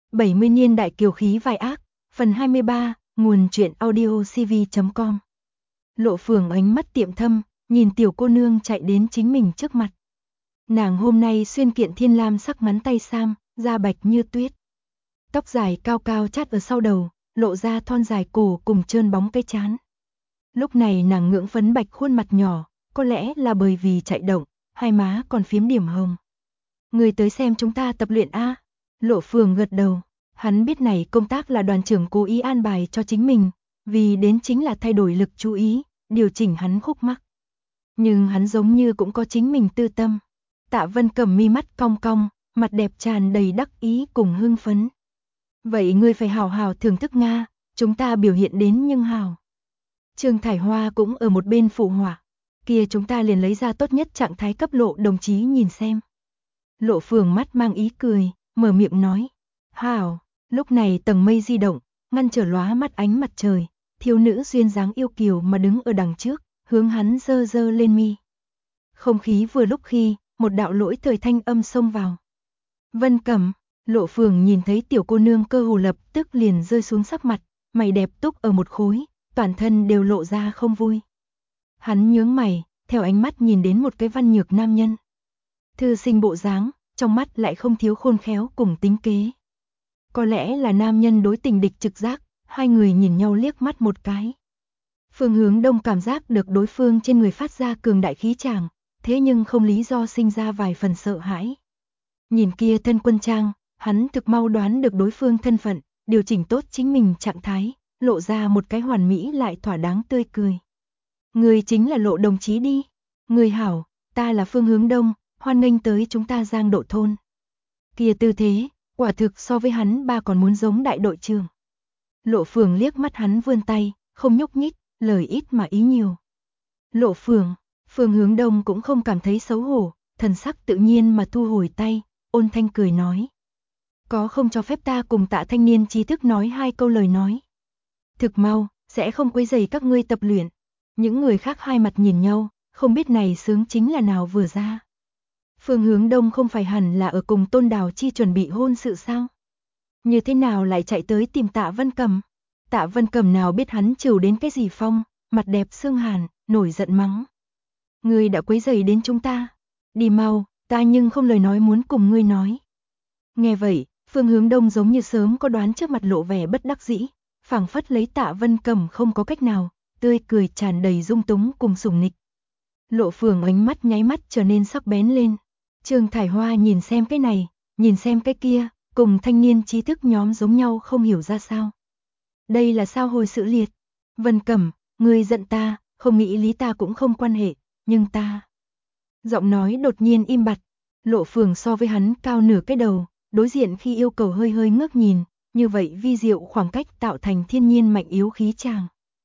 70 niên đại kiều khí vai ác, phần 23, nguồn truyện audio cv.com. Lộ Phường ánh mắt tiệm thâm, nhìn tiểu cô nương chạy đến chính mình trước mặt. Nàng hôm nay xuyên kiện thiên lam sắc ngắn tay sam, da bạch như tuyết. Tóc dài cao cao chát ở sau đầu, lộ ra thon dài cổ cùng trơn bóng cái trán. Lúc này nàng ngưỡng phấn bạch khuôn mặt nhỏ, có lẽ là bởi vì chạy động, hai má còn phiếm điểm hồng. Người tới xem chúng ta tập luyện a. Lộ Phường gật đầu, hắn biết này công tác là đoàn trưởng cố ý an bài cho chính mình, vì đến chính là thay đổi lực chú ý, điều chỉnh hắn khúc mắc. Nhưng hắn giống như cũng có chính mình tư tâm. Tạ Vân Cầm mi mắt cong cong, mặt đẹp tràn đầy đắc ý cùng hưng phấn. Vậy ngươi phải hào hào thưởng thức Nga, chúng ta biểu hiện đến nhưng hào. Trương Thải Hoa cũng ở một bên phụ họa, kia chúng ta liền lấy ra tốt nhất trạng thái cấp Lộ đồng chí nhìn xem. Lộ Phường mắt mang ý cười, mở miệng nói, hào. Lúc này tầng mây di động, ngăn trở lóa mắt ánh mặt trời, thiếu nữ duyên dáng yêu kiều mà đứng ở đằng trước, hướng hắn giơ giơ lên mi. Không khí vừa lúc khi, một đạo lỗi thời thanh âm xông vào. Vân Cẩm. Lộ Phường nhìn thấy tiểu cô nương cơ hồ lập tức liền rơi xuống sắc mặt, mày đẹp túc ở một khối, toàn thân đều lộ ra không vui. Hắn nhướng mày, theo ánh mắt nhìn đến một cái văn nhược nam nhân. Thư sinh bộ dáng, trong mắt lại không thiếu khôn khéo cùng tính kế. Có lẽ là nam nhân đối tình địch trực giác, hai người nhìn nhau liếc mắt một cái. Phương Hướng Đông cảm giác được đối phương trên người phát ra cường đại khí tràng, thế nhưng không lý do sinh ra vài phần sợ hãi. Nhìn kia thân quân trang, hắn thực mau đoán được đối phương thân phận, điều chỉnh tốt chính mình trạng thái, lộ ra một cái hoàn mỹ lại thỏa đáng tươi cười. Người chính là Lộ đồng chí đi. Người hảo, ta là Phương Hướng Đông, hoan nghênh tới chúng ta Giang Độ thôn. Kia tư thế, quả thực so với hắn ba còn muốn giống đại đội trưởng. Lộ Phường liếc mắt hắn vươn tay, không nhúc nhích, lời ít mà ý nhiều. Lộ Phường, Phương Hướng Đông cũng không cảm thấy xấu hổ, thần sắc tự nhiên mà thu hồi tay, ôn thanh cười nói. Có không cho phép ta cùng Tạ thanh niên trí thức nói hai câu lời nói. Thực mau, sẽ không quấy rầy các ngươi tập luyện. Những người khác hai mặt nhìn nhau, không biết này sướng chính là nào vừa ra. Phương Hướng Đông không phải hẳn là ở cùng Tôn Đào Chi chuẩn bị hôn sự sao? Như thế nào lại chạy tới tìm Tạ Vân Cầm? Tạ Vân Cầm nào biết hắn trừ đến cái gì phong, mặt đẹp sương hàn, nổi giận mắng. Ngươi đã quấy rầy đến chúng ta. Đi mau, ta nhưng không lời nói muốn cùng ngươi nói. Nghe vậy, Phương Hướng Đông giống như sớm có đoán trước mặt lộ vẻ bất đắc dĩ, phảng phất lấy Tạ Vân Cầm không có cách nào, tươi cười tràn đầy dung túng cùng sủng nịch. Lộ Phường ánh mắt nháy mắt trở nên sắc bén lên. Trương Thải Hoa nhìn xem cái này, nhìn xem cái kia, cùng thanh niên trí thức nhóm giống nhau không hiểu ra sao. Đây là sao hồi sự liệt. Vân Cẩm, ngươi giận ta, không nghĩ lý ta cũng không quan hệ, nhưng ta. Giọng nói đột nhiên im bặt, Lộ Phường so với hắn cao nửa cái đầu, đối diện khi yêu cầu hơi hơi ngước nhìn, như vậy vi diệu khoảng cách tạo thành thiên nhiên mạnh yếu khí chàng.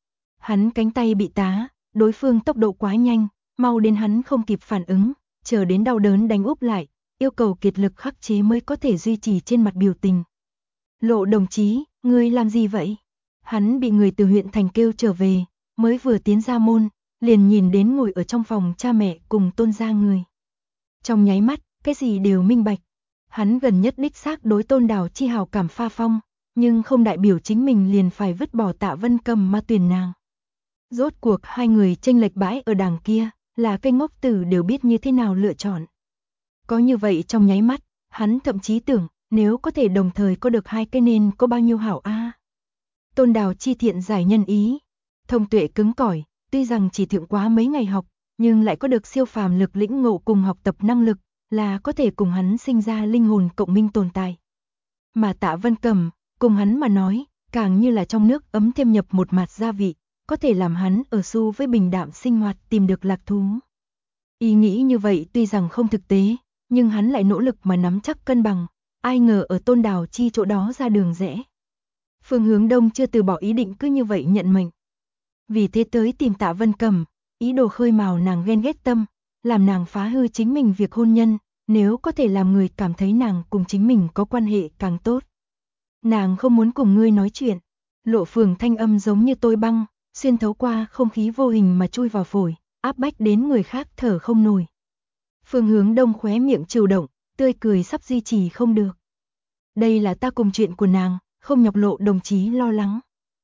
Hắn cánh tay bị tá, đối phương tốc độ quá nhanh, mau đến hắn không kịp phản ứng, chờ đến đau đớn đánh úp lại, yêu cầu kiệt lực khắc chế mới có thể duy trì trên mặt biểu tình. Lộ đồng chí, ngươi làm gì vậy? Hắn bị người từ huyện thành kêu trở về, mới vừa tiến ra môn, liền nhìn đến ngồi ở trong phòng cha mẹ cùng Tôn gia người. Trong nháy mắt, cái gì đều minh bạch. Hắn gần nhất đích xác đối Tôn Đào Chi hào cảm pha phong, nhưng không đại biểu chính mình liền phải vứt bỏ Tạ Vân Cầm mà tuyển nàng. Rốt cuộc hai người chênh lệch bãi ở đằng kia, là cây ngốc tử đều biết như thế nào lựa chọn. Có như vậy trong nháy mắt, hắn thậm chí tưởng, nếu có thể đồng thời có được hai cái nên có bao nhiêu hảo a. Tôn Đào Chi thiện giải nhân ý, thông tuệ cứng cỏi, tuy rằng chỉ thượng quá mấy ngày học, nhưng lại có được siêu phàm lực lĩnh ngộ cùng học tập năng lực, là có thể cùng hắn sinh ra linh hồn cộng minh tồn tại. Mà Tạ Vân Cầm, cùng hắn mà nói, càng như là trong nước ấm thêm nhập một mạt gia vị, có thể làm hắn ở xu với bình đạm sinh hoạt tìm được lạc thú. Ý nghĩ như vậy tuy rằng không thực tế, nhưng hắn lại nỗ lực mà nắm chắc cân bằng, ai ngờ ở Tôn Đào Chi chỗ đó ra đường rẽ. Phương Hướng Đông chưa từ bỏ ý định cứ như vậy nhận mệnh. Vì thế tới tìm Tạ Vân Cầm, ý đồ khơi mào nàng ghen ghét tâm, làm nàng phá hư chính mình việc hôn nhân, nếu có thể làm người cảm thấy nàng cùng chính mình có quan hệ càng tốt. Nàng không muốn cùng ngươi nói chuyện. Lộ Phường thanh âm giống như tôi băng, xuyên thấu qua không khí vô hình mà chui vào phổi, áp bách đến người khác thở không nổi. Phương Hướng Đông khóe miệng trừu động, tươi cười sắp duy trì không được. đây là ta cùng chuyện của nàng, không nhọc Lộ đồng chí lo lắng.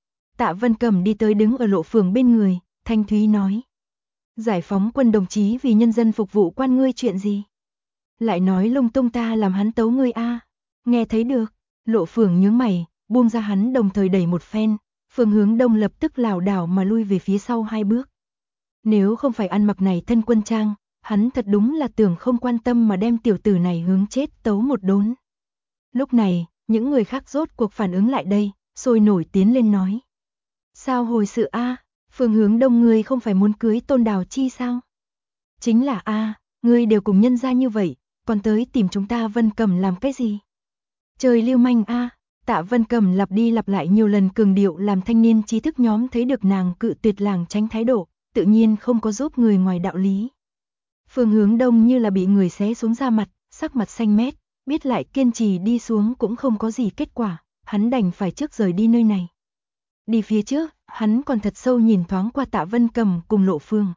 Tạ Vân Cẩm đi tới đứng ở Lộ Phường bên người, thanh thúy nói. Giải phóng quân đồng chí vì nhân dân phục vụ quan ngươi chuyện gì? Lại nói lung tung ta làm hắn tấu ngươi a. Nghe thấy được, Lộ Phường nhướng mày, buông ra hắn đồng thời đẩy một phen, Phương Hướng Đông lập tức lảo đảo mà lui về phía sau 2 bước. Nếu không phải ăn mặc này thân quân trang, hắn thật đúng là tưởng không quan tâm mà đem tiểu tử này hướng chết tấu một đốn. Lúc này, những người khác rốt cuộc phản ứng lại đây, sôi nổi tiến lên nói. Sao hồi sự a? Phương Hướng Đông ngươi không phải muốn cưới Tôn Đào Chi sao? Chính là a, ngươi đều cùng nhân gia như vậy, còn tới tìm chúng ta Vân Cẩm làm cái gì? Trời lưu manh a. Tạ Vân Cẩm lặp đi lặp lại nhiều lần cường điệu làm thanh niên trí thức nhóm thấy được nàng cự tuyệt làng tránh thái độ, tự nhiên không có giúp người ngoài đạo lý. Phương Hướng Đông như là bị người xé xuống da mặt, sắc mặt xanh mét, biết lại kiên trì đi xuống cũng không có gì kết quả, hắn đành phải trước rời đi nơi này. Đi phía trước, hắn còn thật sâu nhìn thoáng qua Tạ Vân Cẩm cùng Lộ Phương.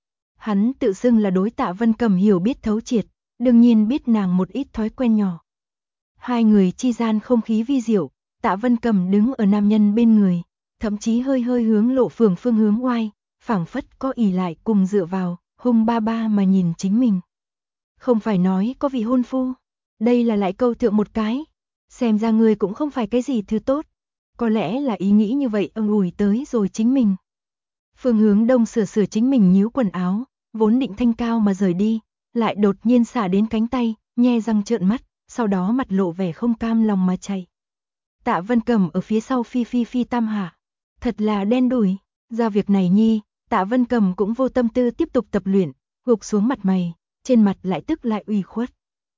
Hắn tự xưng là đối Tạ Vân Cẩm hiểu biết thấu triệt, đương nhiên biết nàng một ít thói quen nhỏ. Hai người chi gian không khí vi diệu, Tạ Vân Cẩm đứng ở nam nhân bên người, thậm chí hơi hơi hướng Lộ Phương phương hướng oai, phảng phất có ỷ lại cùng dựa vào, hung ba ba mà nhìn chính mình. Không phải nói có vị hôn phu, đây là lại câu thượng một cái, xem ra người cũng không phải cái gì thứ tốt, có lẽ là ý nghĩ như vậy ủi tới rồi chính mình. Phương Hướng Đông sửa chính mình nhíu quần áo, vốn định thanh cao mà rời đi, lại đột nhiên xả đến cánh tay, nhe răng trợn mắt, sau đó mặt lộ vẻ không cam lòng mà chạy. Tạ Vân Cẩm ở phía sau phi tam hạ, thật là đen đủi, ra việc này nhi, Tạ Vân Cẩm cũng vô tâm tư tiếp tục tập luyện, gục xuống mặt mày, trên mặt lại tức lại ủy khuất.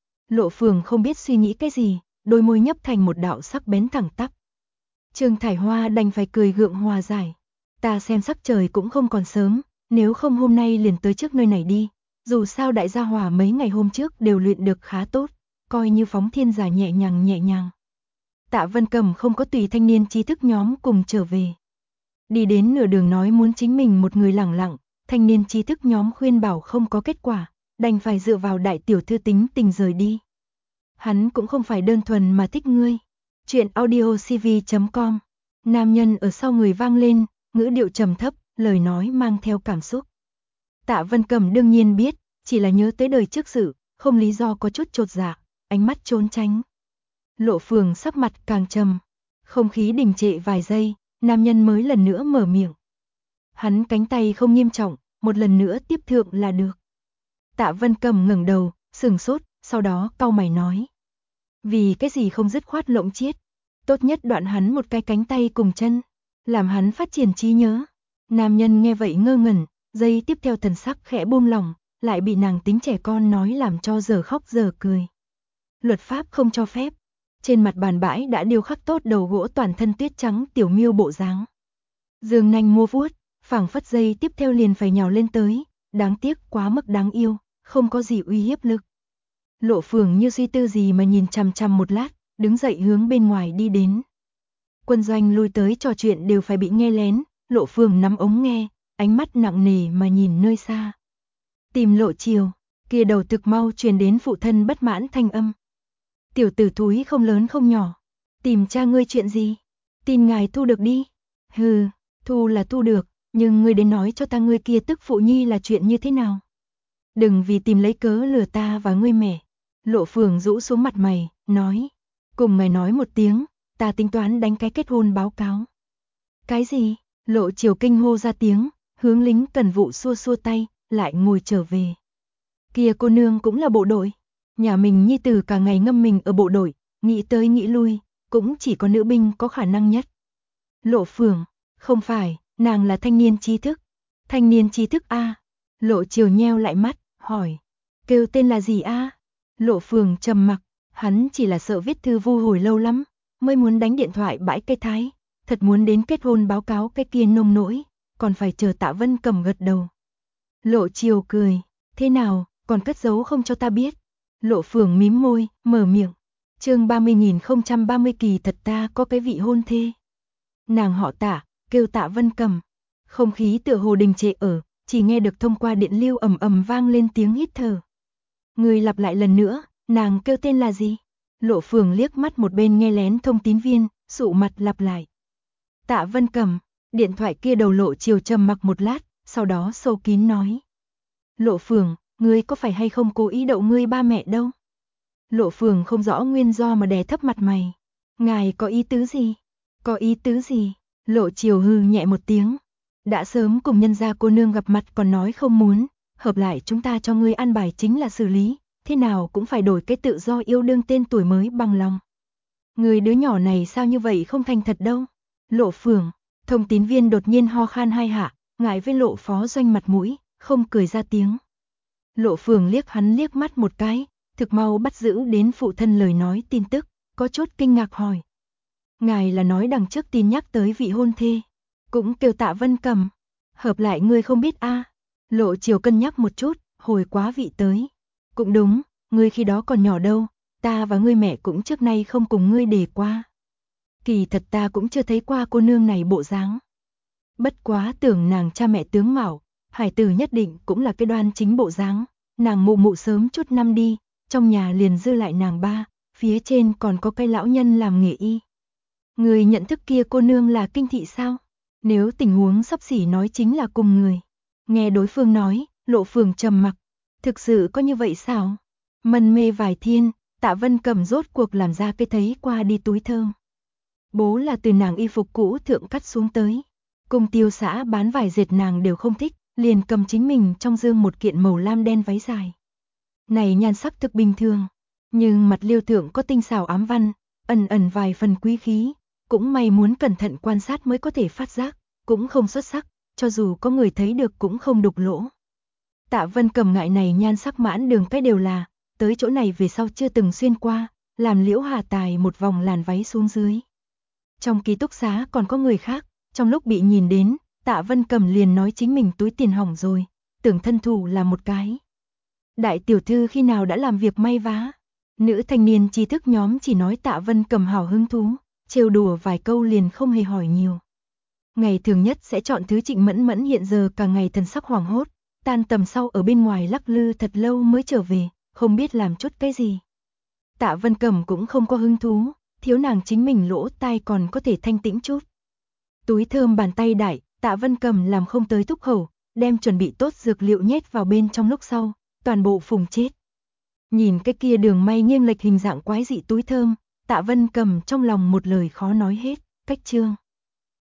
Lộ Phường không biết suy nghĩ cái gì, đôi môi nhấp thành một đạo sắc bén thẳng tắp. Trương Thải Hoa đành phải cười gượng hòa giải. Ta xem sắc trời cũng không còn sớm, nếu không hôm nay liền tới trước nơi này đi, dù sao đại gia Hòa mấy ngày hôm trước đều luyện được khá tốt, coi như phóng thiên giả nhẹ nhàng. Tạ Vân Cẩm không có tùy thanh niên trí thức nhóm cùng trở về. Đi đến nửa đường nói muốn chính mình một người lẳng lặng, thanh niên trí thức nhóm khuyên bảo không có kết quả, đành phải dựa vào đại tiểu thư tính tình rời đi. Hắn cũng không phải đơn thuần mà thích ngươi. Chuyện audiocv.com. Nam nhân ở sau người vang lên, ngữ điệu trầm thấp, lời nói mang theo cảm xúc. Tạ Vân Cẩm đương nhiên biết, chỉ là nhớ tới đời trước sự, không lý do có chút chột dạ, ánh mắt trốn tránh. Lộ Phường sắc mặt càng trầm, không khí đình trệ vài giây, nam nhân mới lần nữa mở miệng. Hắn cánh tay không nghiêm trọng, một lần nữa tiếp thượng là được. Tạ Vân Cẩm ngẩng đầu, sửng sốt, sau đó cau mày nói. Vì cái gì không dứt khoát lộng chiết, tốt nhất đoạn hắn một cái cánh tay cùng chân, làm hắn phát triển trí nhớ. Nam nhân nghe vậy ngơ ngẩn, giây tiếp theo thần sắc khẽ buông lỏng, lại bị nàng tính trẻ con nói làm cho giờ khóc giờ cười. Luật pháp không cho phép. Trên mặt bàn bãi đã điêu khắc tốt đầu gỗ toàn thân tuyết trắng tiểu miêu bộ dáng. Dương nanh mua vuốt, phảng phất giây tiếp theo liền phải nhào lên tới, đáng tiếc quá mức đáng yêu, không có gì uy hiếp lực. Lộ Phường như suy tư gì mà nhìn chằm một lát, đứng dậy hướng bên ngoài đi đến. Quân doanh lui tới trò chuyện đều phải bị nghe lén, Lộ Phường nắm ống nghe, ánh mắt nặng nề mà nhìn nơi xa. Tìm Lộ Chiều, kia đầu thực mau truyền đến phụ thân bất mãn thanh âm. Tiểu tử thúi không lớn không nhỏ, tìm cha ngươi chuyện gì? Tin ngài thu được đi. Hừ, thu là thu được, nhưng ngươi đến nói cho ta ngươi kia tức phụ nhi là chuyện như thế nào? Đừng vì tìm lấy cớ lừa ta và ngươi mẹ. Lộ Phường rũ xuống mặt mày, nói. Cùng mày nói một tiếng, ta tính toán đánh cái kết hôn báo cáo. Cái gì? Lộ Chiều kinh hô ra tiếng, hướng lính cần vụ xua tay, lại ngồi trở về. Kia cô nương cũng là bộ đội. Nhà mình nhi tử cả ngày ngâm mình ở bộ đội, nghĩ tới nghĩ lui, cũng chỉ có nữ binh có khả năng nhất. Lộ Phường, không phải, nàng là thanh niên trí thức. Thanh niên trí thức a? Lộ Chiều nheo lại mắt, hỏi. Kêu tên là gì a? Lộ Phường trầm mặc, hắn chỉ là sợ viết thư vu hồi lâu lắm, mới muốn đánh điện thoại bãi cây thái, thật muốn đến kết hôn báo cáo cái kia nông nỗi, còn phải chờ Tạ Vân Cẩm gật đầu. Lộ Chiều cười, thế nào, còn cất giấu không cho ta biết? Lộ Phường mím môi, mở miệng. Chương 30.030 kỳ thật ta có cái vị hôn thê. Nàng họ Tạ, kêu Tạ Vân Cẩm. Không khí tựa hồ đình trệ ở, chỉ nghe được thông qua điện lưu ầm ầm vang lên tiếng hít thở. Người lặp lại lần nữa, nàng kêu tên là gì? Lộ Phường liếc mắt một bên nghe lén thông tín viên, sụ mặt lặp lại. Tạ Vân Cầm, điện thoại kia đầu Lộ Chiều trầm mặc một lát, sau đó sâu kín nói. Lộ Phường, ngươi có phải hay không cố ý đậu ngươi ba mẹ đâu? Lộ Phường không rõ nguyên do mà đè thấp mặt mày. Ngài có ý tứ gì? Có ý tứ gì? Lộ Chiều hừ nhẹ một tiếng. Đã sớm cùng nhân gia cô nương gặp mặt còn nói không muốn, hợp lại chúng ta cho ngươi an bài chính là xử lý, thế nào cũng phải đổi cái tự do yêu đương tên tuổi mới bằng lòng. Người đứa nhỏ này sao như vậy không thành thật đâu? Lộ Phường, thông tín viên đột nhiên ho khan hai hạ, ngại với Lộ phó doanh mặt mũi, không cười ra tiếng. Lộ Phường liếc hắn liếc mắt một cái, thực mau bắt giữ đến phụ thân lời nói tin tức, có chút kinh ngạc hỏi. Ngài là nói đằng trước tin nhắc tới vị hôn thê, cũng kêu Tạ Vân Cầm, hợp lại ngươi không biết a? Lộ Chiều cân nhắc một chút, hồi quá vị tới. Cũng đúng, ngươi khi đó còn nhỏ đâu, ta và ngươi mẹ cũng trước nay không cùng ngươi đề qua. Kỳ thật ta cũng chưa thấy qua cô nương này bộ dáng. Bất quá tưởng nàng cha mẹ tướng mạo, hải tử nhất định cũng là cái đoan chính bộ dáng. Nàng mụ mụ sớm chút năm đi, trong nhà liền dư lại nàng ba, phía trên còn có cái lão nhân làm nghề y. Người nhận thức kia cô nương là Kinh Thị sao? Nếu tình huống sắp xỉ nói chính là cùng người. Nghe đối phương nói, Lộ Phường trầm mặc. Thực sự có như vậy sao? Mân mê vài thiên, Tạ Vân Cầm rốt cuộc làm ra cái thấy qua đi túi thơm. Bố là từ nàng y phục cũ thượng cắt xuống tới. Cùng Tiêu xã bán vải dệt nàng đều không thích, liền cầm chính mình trong dương một kiện màu lam đen váy dài. Này nhan sắc thực bình thường, nhưng mặt liêu thượng có tinh xảo ám văn, ẩn ẩn vài phần quý khí, cũng may muốn cẩn thận quan sát mới có thể phát giác, cũng không xuất sắc, cho dù có người thấy được cũng không đục lỗ. Tạ Vân Cầm ngại này nhan sắc mãn đường cái đều là, tới chỗ này về sau chưa từng xuyên qua, làm Liễu Hà Tài một vòng làn váy xuống dưới. Trong ký túc xá còn có người khác, trong lúc bị nhìn đến, Tạ Vân Cầm liền nói chính mình túi tiền hỏng rồi, tưởng thân thủ là một cái. Đại tiểu thư khi nào đã làm việc may vá? Nữ thanh niên trí thức nhóm chỉ nói Tạ Vân Cầm hào hứng thú, trêu đùa vài câu liền không hề hỏi nhiều. Ngày thường nhất sẽ chọn thứ Trịnh Mẫn Mẫn hiện giờ cả ngày thần sắc hoảng hốt, tan tầm sau ở bên ngoài lắc lư thật lâu mới trở về, không biết làm chút cái gì. Tạ Vân Cầm cũng không có hứng thú, thiếu nàng chính mình lỗ tai còn có thể thanh tĩnh chút. Túi thơm bàn tay đại, Tạ Vân Cầm làm không tới thúc khẩu, đem chuẩn bị tốt dược liệu nhét vào bên trong lúc sau, toàn bộ phùng chết. Nhìn cái kia đường may nghiêng lệch hình dạng quái dị túi thơm, Tạ Vân Cầm trong lòng một lời khó nói hết, cách chương.